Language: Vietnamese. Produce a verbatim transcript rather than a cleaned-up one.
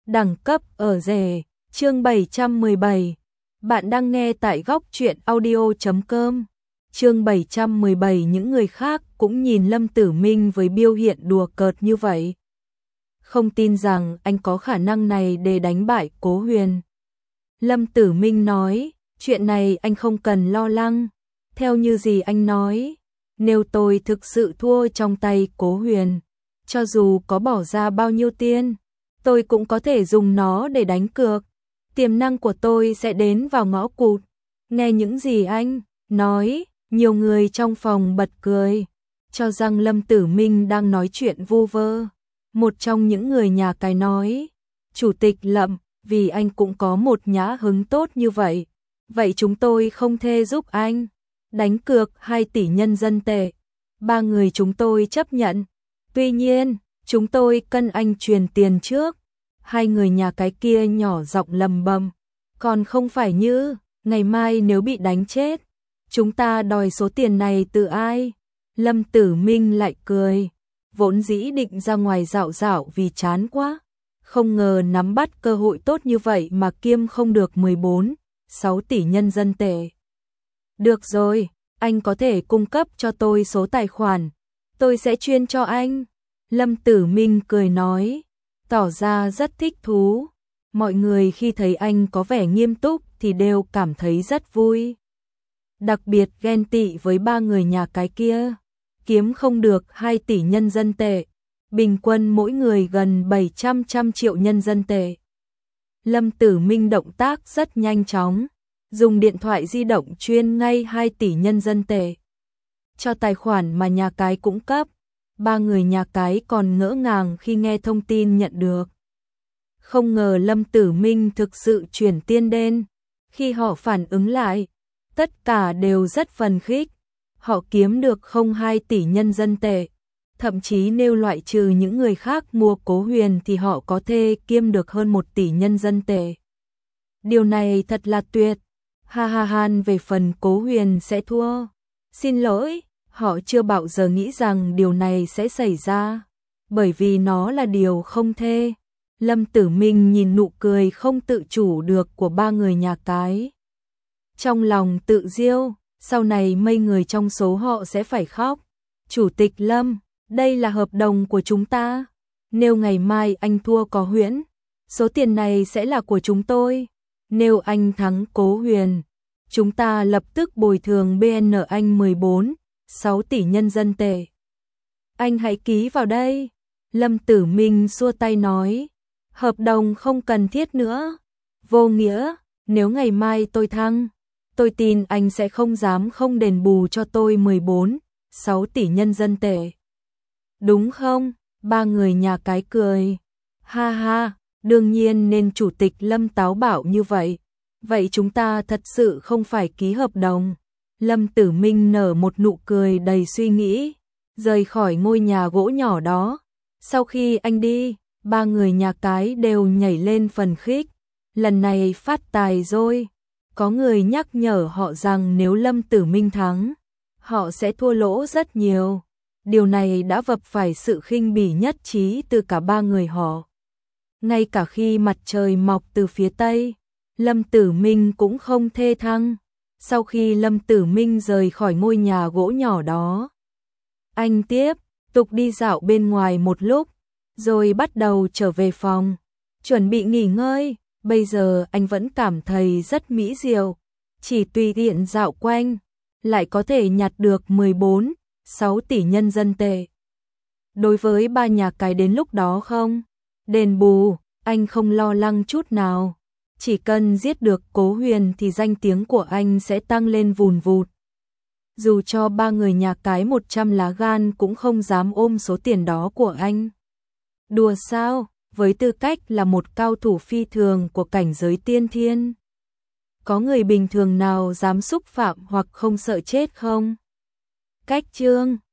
Đẳng cấp ở rể, chương bảy trăm mười bảy. Bạn đang nghe tại góc truyện audio chấm com. Chương bảy trăm mười bảy, những người khác cũng nhìn Lâm Tử Minh với biểu hiện đùa cợt như vậy. Không tin rằng anh có khả năng này để đánh bại Cố Huyền. Lâm Tử Minh nói, chuyện này anh không cần lo lắng. Theo như gì anh nói, nếu tôi thực sự thua trong tay Cố Huyền, cho dù có bỏ ra bao nhiêu tiền, tôi cũng có thể dùng nó để đánh cược. Tiềm năng của tôi sẽ đến vào ngõ cụt. Nghe những gì anh nói, nhiều người trong phòng bật cười, cho rằng Lâm Tử Minh đang nói chuyện vu vơ. Một trong những người nhà cái nói, Chủ tịch Lâm, vì anh cũng có một nhã hứng tốt như vậy, vậy chúng tôi không thể giúp anh. Đánh cược hai tỷ nhân dân tệ. Ba người chúng tôi chấp nhận. Tuy nhiên, chúng tôi cần anh truyền tiền trước. Hai người nhà cái kia nhỏ giọng lầm bầm. Còn không phải như, ngày mai nếu bị đánh chết, chúng ta đòi số tiền này từ ai? Lâm Tử Minh lại cười. Vốn dĩ định ra ngoài dạo dạo vì chán quá. Không ngờ nắm bắt cơ hội tốt như vậy mà kiêm không được mười bốn, sáu tỷ nhân dân tệ. Được rồi, anh có thể cung cấp cho tôi số tài khoản. Tôi sẽ chuyên cho anh. Lâm Tử Minh cười nói, tỏ ra rất thích thú. Mọi người khi thấy anh có vẻ nghiêm túc thì đều cảm thấy rất vui. Đặc biệt ghen tị với ba người nhà cái kia. Kiếm không được hai tỷ nhân dân tệ. Bình quân mỗi người gần bảy trăm trăm triệu nhân dân tệ. Lâm Tử Minh động tác rất nhanh chóng. Dùng điện thoại di động chuyên ngay hai tỷ nhân dân tệ. Cho tài khoản mà nhà cái cung cấp. Ba người nhà cái còn ngỡ ngàng khi nghe thông tin nhận được. Không ngờ Lâm Tử Minh thực sự chuyển tiền đến. Khi họ phản ứng lại, tất cả đều rất phấn khích. Họ kiếm được không hai tỷ nhân dân tệ. Thậm chí nếu loại trừ những người khác mua Cố Huyền thì họ có thể kiếm được hơn một tỷ nhân dân tệ. Điều này thật là tuyệt. Ha ha han, về phần Cố Huyền sẽ thua. Xin lỗi, họ chưa bao giờ nghĩ rằng điều này sẽ xảy ra. Bởi vì nó là điều không thể. Lâm Tử Minh nhìn nụ cười không tự chủ được của ba người nhà cái. Trong lòng tự diêu, sau này mấy người trong số họ sẽ phải khóc. Chủ tịch Lâm, đây là hợp đồng của chúng ta. Nếu ngày mai anh thua Có Huyễn, số tiền này sẽ là của chúng tôi. Nếu anh thắng Cố Huyền, chúng ta lập tức bồi thường bê en anh mười bốn, sáu tỷ nhân dân tệ. Anh hãy ký vào đây. Lâm Tử Minh xua tay nói, hợp đồng không cần thiết nữa. Vô nghĩa, nếu ngày mai tôi thắng, tôi tin anh sẽ không dám không đền bù cho tôi mười bốn, sáu tỷ nhân dân tệ. Đúng không? Ba người nhà cái cười. Ha ha, đương nhiên nên Chủ tịch Lâm táo bạo như vậy. Vậy chúng ta thật sự không phải ký hợp đồng. Lâm Tử Minh nở một nụ cười đầy suy nghĩ, rời khỏi ngôi nhà gỗ nhỏ đó. Sau khi anh đi, ba người nhà cái đều nhảy lên phần khích. Lần này phát tài rồi. Có người nhắc nhở họ rằng nếu Lâm Tử Minh thắng, họ sẽ thua lỗ rất nhiều. Điều này đã vấp phải sự khinh bỉ nhất trí từ cả ba người họ. Ngay cả khi mặt trời mọc từ phía Tây, Lâm Tử Minh cũng không thê thăng. Sau khi Lâm Tử Minh rời khỏi ngôi nhà gỗ nhỏ đó, anh tiếp tục đi dạo bên ngoài một lúc, rồi bắt đầu trở về phòng, chuẩn bị nghỉ ngơi. Bây giờ anh vẫn cảm thấy rất mỹ diệu, chỉ tùy tiện dạo quanh, lại có thể nhặt được mười bốn, sáu tỷ nhân dân tệ. Đối với ba nhà cái đến lúc đó không đền bù, anh không lo lắng chút nào. Chỉ cần giết được Cố Huyền thì danh tiếng của anh sẽ tăng lên vùn vụt. Dù cho ba người nhà cái một trăm lá gan cũng không dám ôm số tiền đó của anh. Đùa sao, với tư cách là một cao thủ phi thường của cảnh giới tiên thiên, có người bình thường nào dám xúc phạm hoặc không sợ chết không? Cách chương